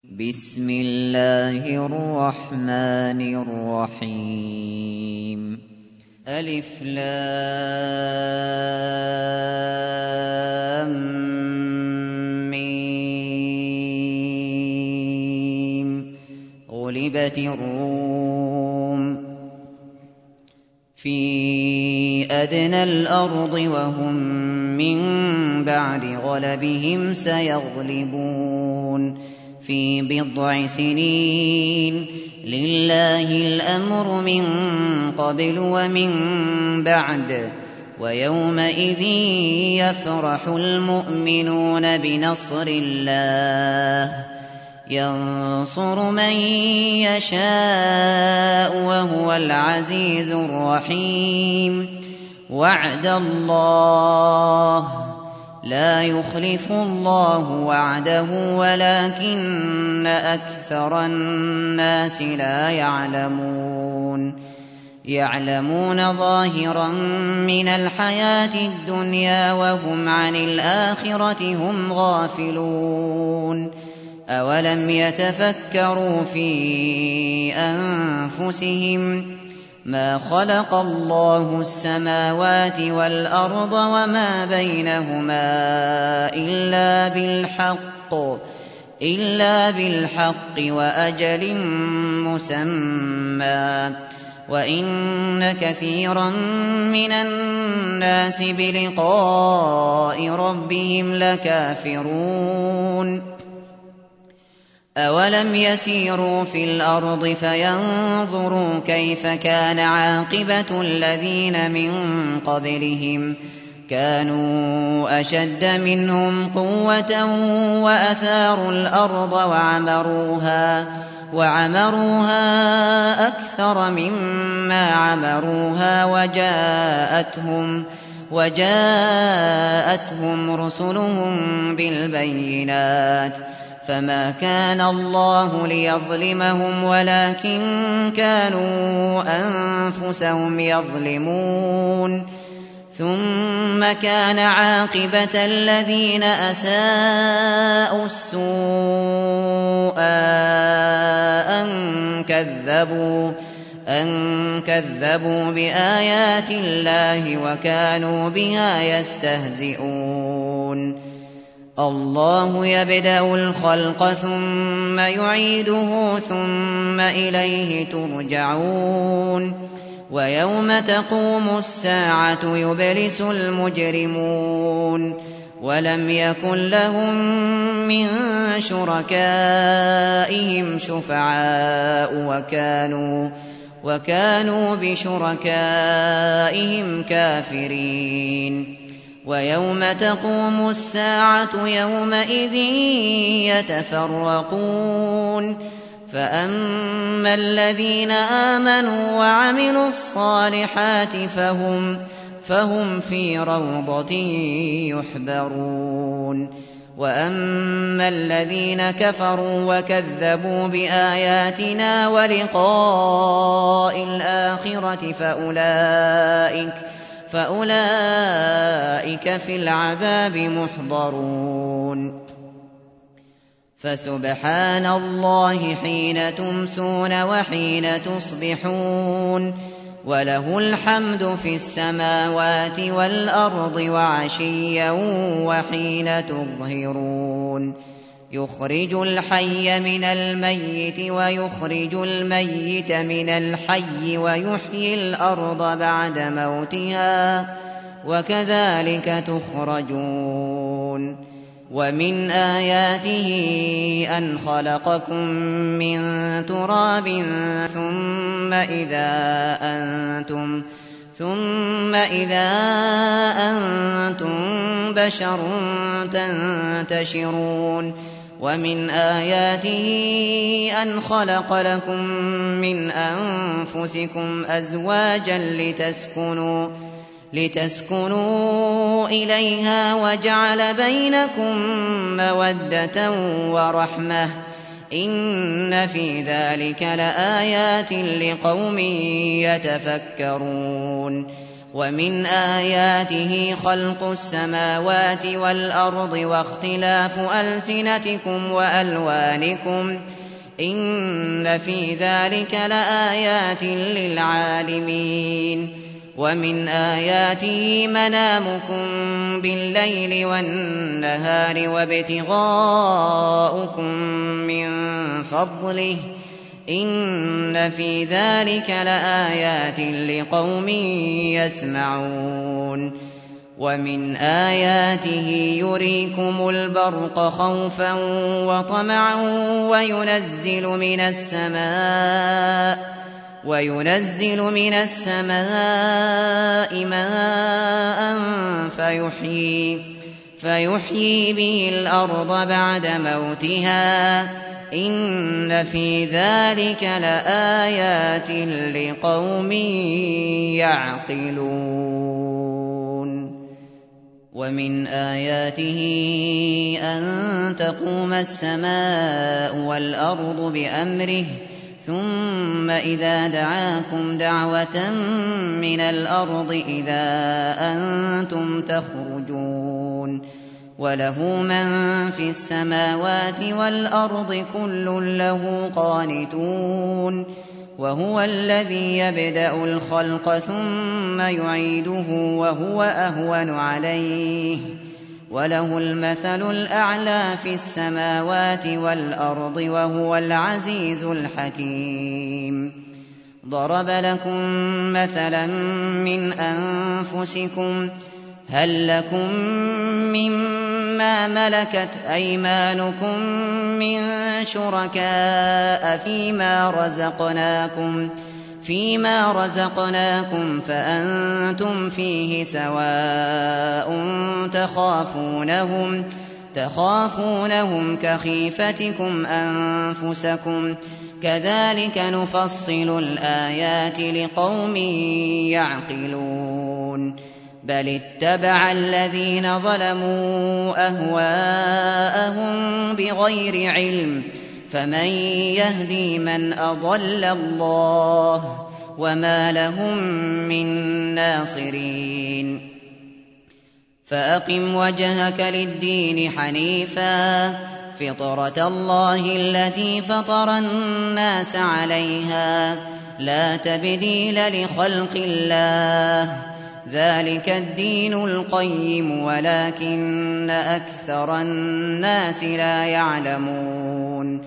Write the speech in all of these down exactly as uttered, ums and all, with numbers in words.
بسم الله الرحمن الرحيم ألف لام ميم غلبت الروم في أدنى الأرض وهم من بعد غلبهم سيغلبون في بضع سنين لله الأمر من قبل ومن بعد ويومئذ يفرح المؤمنون بنصر الله ينصر من يشاء وهو العزيز الرحيم وعد الله لا يخلف الله وعده ولكن أكثر الناس لا يعلمون يعلمون ظاهرا من الحياة الدنيا وهم عن الآخرة هم غافلون أولم يتفكروا في أنفسهم ما خلق الله السماوات والأرض وما بينهما إلا بالحق إلا بالحق وأجل مسمى وإن كثيرا من الناس بلقاء ربهم لكافرون أولم يسيروا في الأرض فينظروا كيف كان عاقبة الذين من قبلهم كانوا أشد منهم قوة وأثاروا الأرض وعمروها وعمروها أكثر مما عمروها وجاءتهم وجاءتهم رسلهم بالبينات فما كان الله ليظلمهم ولكن كانوا أنفسهم يظلمون ثم كان عاقبة الذين أساءوا السوء أن كذبوا أن كذبوا بآيات الله وكانوا بها يستهزئون الله يبدأ الخلق ثم يعيده ثم إليه ترجعون ويوم تقوم الساعة يبلس المجرمون ولم يكن لهم من شركائهم شفعاء وكانوا وكانوا بشركائهم كافرين ويوم تقوم الساعة يومئذ يتفرقون فأما الذين آمنوا وعملوا الصالحات فهم, فهم في روضة يحبرون وأما الذين كفروا وكذبوا بآياتنا ولقاء الآخرة فأولئك فأولئك في العذاب محضرون فسبحان الله حين تمسون وحين تصبحون وله الحمد في السماوات والأرض وعشيا وحين تظهرون يخرج الحي من الميت ويخرج الميت من الحي ويحيي الأرض بعد موتها وكذلك تخرجون ومن آياته أن خلقكم من تراب ثم إذا أنتم ثم إذا أنتم بشر تنتشرون ومن آياته أن خلق لكم من أنفسكم أزواجا لتسكنوا لتسكنوا إليها وجعل بينكم مودة ورحمة إن في ذلك لآيات لقوم يتفكرون ومن آياته خلق السماوات والأرض واختلاف ألسنتكم وألوانكم إن في ذلك لآيات للعالمين ومن آياته منامكم بالليل والنهار وابتغاؤكم من فضله إن في ذلك لآيات لقوم يسمعون ومن آياته يريكم البرق خوفا وطمعا وينزل من السماء وينزل من السماء ماء فيحيي فيحيي به الأرض بعد موتها إن في ذلك لآيات لقوم يعقلون ومن آياته أن تقوم السماء والأرض بأمره ثم إذا دعاكم دعوة من الأرض إذا أنتم تخرجون وله من في السماوات والأرض كل له قانتون وهو الذي يبدأ الخلق ثم يعيده وهو أهون عليه وله المثل الأعلى في السماوات والأرض وهو العزيز الحكيم ضرب لكم مثلا من أنفسكم هل لكم مما ملكت أيمانكم من شركاء فيما رزقناكم فيما رزقناكم فأنتم فيه سواء تخافونهم تخافونهم كخيفتكم أنفسكم كذلك نفصل الآيات لقوم يعقلون بل اتبع الذين ظلموا أهواءهم بغير علم فمن يهدي من أضل الله وما لهم من ناصرين فأقم وجهك للدين حنيفا فطرة الله التي فطر الناس عليها لا تبديل لخلق الله ذلك الدين القيم ولكن أكثر الناس لا يعلمون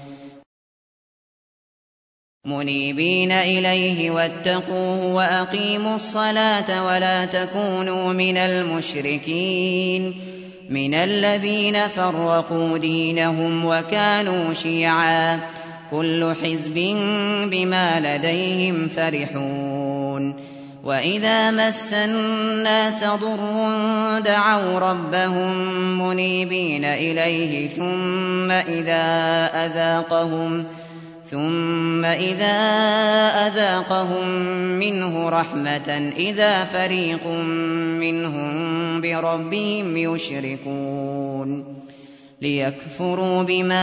منيبين إليه واتقوه وأقيموا الصلاة ولا تكونوا من المشركين من الذين فرقوا دينهم وكانوا شيعا كل حزب بما لديهم فرحون وإذا مس الناس ضر دعوا ربهم منيبين إليه ثم إذا أذاقهم ثم إذا أذاقهم منه رحمة إذا فريق منهم بربهم يشركون ليكفروا بما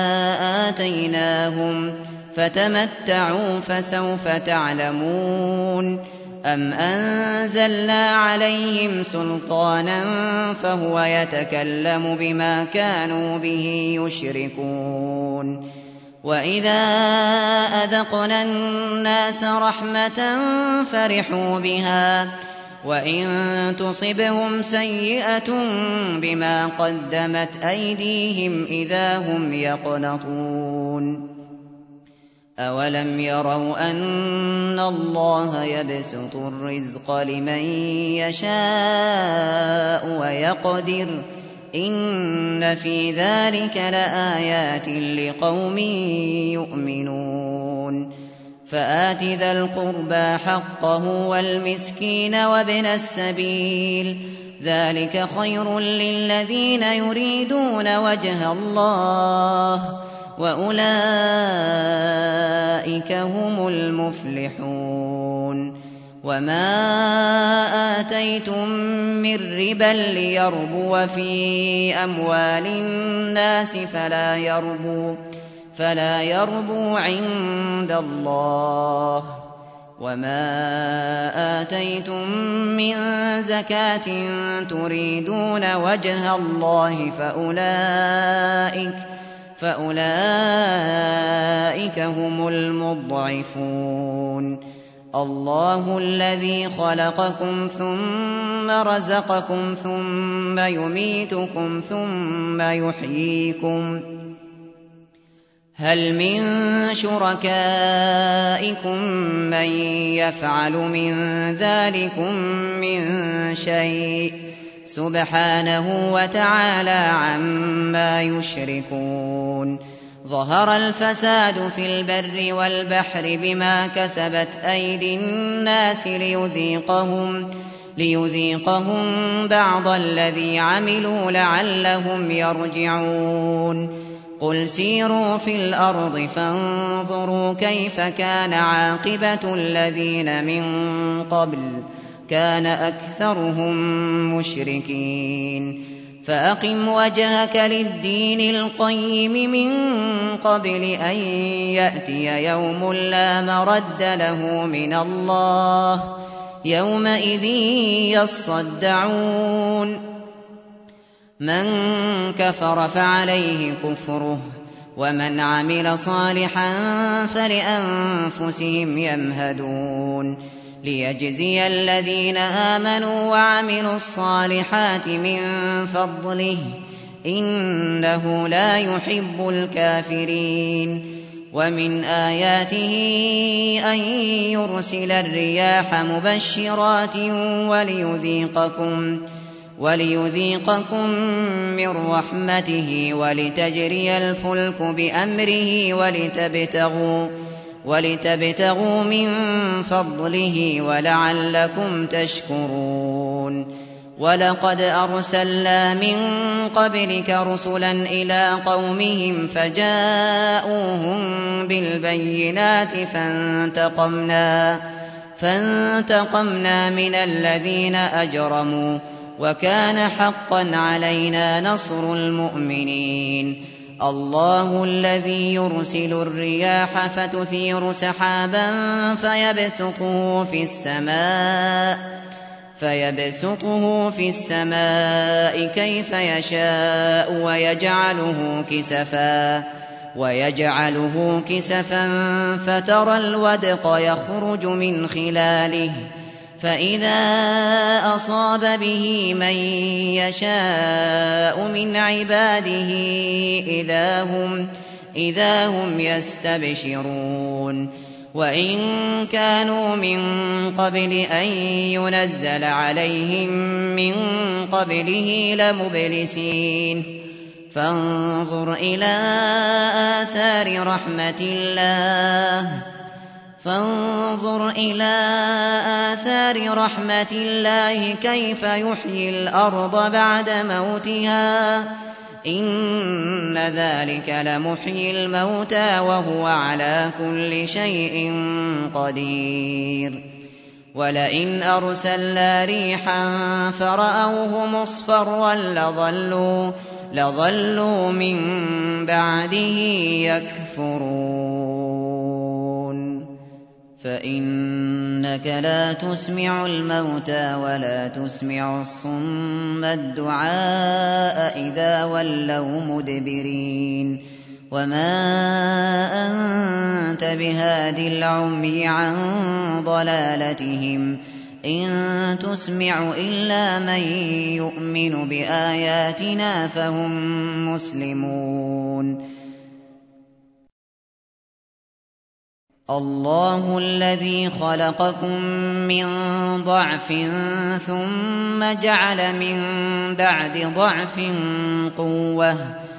آتيناهم فتمتعوا فسوف تعلمون أم أنزلنا عليهم سلطانا فهو يتكلم بما كانوا به يشركون وإذا أذقنا الناس رحمة فرحوا بها وإن تصبهم سيئة بما قدمت أيديهم إذا هم يقنطون أولم يروا أن الله يبسط الرزق لمن يشاء ويقدر إن في ذلك لآيات لقوم يؤمنون فآت ذا القربى حقه والمسكين وابن السبيل ذلك خير للذين يريدون وجه الله وأولئك هم المفلحون وما آتيتم من ربا ليربو في أموال الناس فلا يربو فلا يربو عند الله وما آتيتم من زكاة تريدون وجه الله فأولئك, فأولئك هم المضعفون. الله الذي خلقكم ثم رزقكم ثم يميتكم ثم يحييكم. هل من شركائكم من يفعل من ذلكم من شيء؟ سبحانه وتعالى عما يشركون. ظهر الفساد في البر والبحر بما كسبت أيدي الناس ليذيقهم, ليذيقهم بعض الذي عملوا لعلهم يرجعون. قل سيروا في الأرض فانظروا كيف كان عاقبة الذين من قبل كان أكثرهم مشركين. فأقم وجهك للدين القيم من قبل أن يأتي يوم لا مرد له من الله يومئذ يصدعون. من كفر فعليه كفره ومن عمل صالحا فلأنفسهم يمهدون. ليجزي الذين آمنوا وعملوا الصالحات من فضله إنه لا يحب الكافرين. ومن آياته أن يرسل الرياح مبشرات وليذيقكم وليذيقكم من رحمته ولتجري الفلك بأمره ولتبتغوا ولتبتغوا من فضله ولعلكم تشكرون. ولقد أرسلنا من قبلك رسلا إلى قومهم فجاءوهم بالبينات فانتقمنا, فانتقمنا من الذين أجرموا وكان حقا علينا نصر المؤمنين. الله الذي يرسل الرياح فتثير سحابا فيبسطه في السماء فيبسطه في السماء كيف يشاء ويجعله كسفا ويجعله كسفا فترى الودق يخرج من خلاله فإذا أصاب به من يشاء من عباده إذا هم, إذا هم يستبشرون. وإن كانوا من قبل أن ينزل عليهم من قبله لمبلسين. فانظر إلى آثار رحمة الله فانظر إلى آثار رحمة الله كيف يحيي الأرض بعد موتها إن ذلك لمحيي الموتى وهو على كل شيء قدير. ولئن أرسلنا ريحا فرأوه مصفرا لظلوا, لظلوا من بعده يكفرون. فإنك لا تسمع الموتى ولا تسمع الصم الدعاء إذا ولوا مدبرين. وما أنت بهادي العمي عن ضلالتهم إن تسمع إلا من يؤمن بآياتنا فهم مسلمون. الله الذي خلقكم من ضعف ثم جعل من بعد ضعف قوة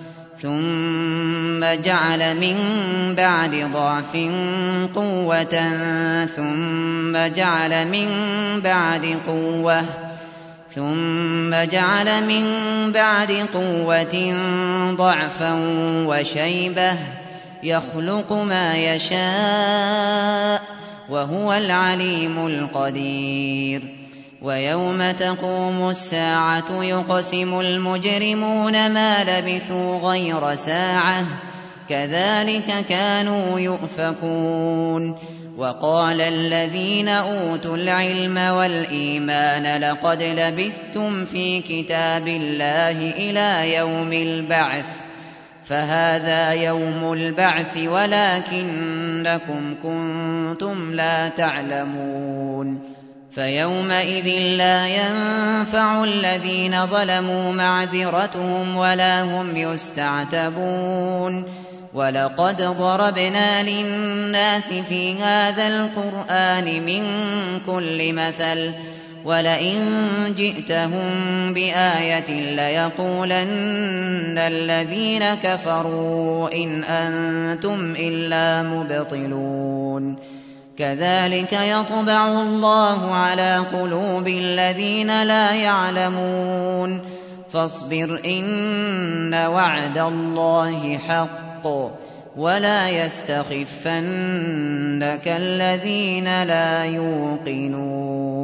ثم جعل من بعد ضعف قوة ثم جعل من بعد قوة ثم جعل من بعد قوة ضعفا وشيبة يخلق ما يشاء وهو العليم القدير. ويوم تقوم الساعة يقسم المجرمون ما لبثوا غير ساعة كذلك كانوا يؤفكون. وقال الذين أوتوا العلم والإيمان لقد لبثتم في كتاب الله إلى يوم البعث فهذا يوم البعث ولكنكم كنتم لا تعلمون. فيومئذ لا ينفع الذين ظلموا معذرتهم ولا هم يستعتبون. ولقد ضربنا للناس في هذا القرآن من كل مثل ولئن جئتهم بآية ليقولن الذين كفروا إن أنتم إلا مبطلون. كذلك يطبع الله على قلوب الذين لا يعلمون. فاصبر إن وعد الله حق ولا يستخفنك الذين لا يوقنون.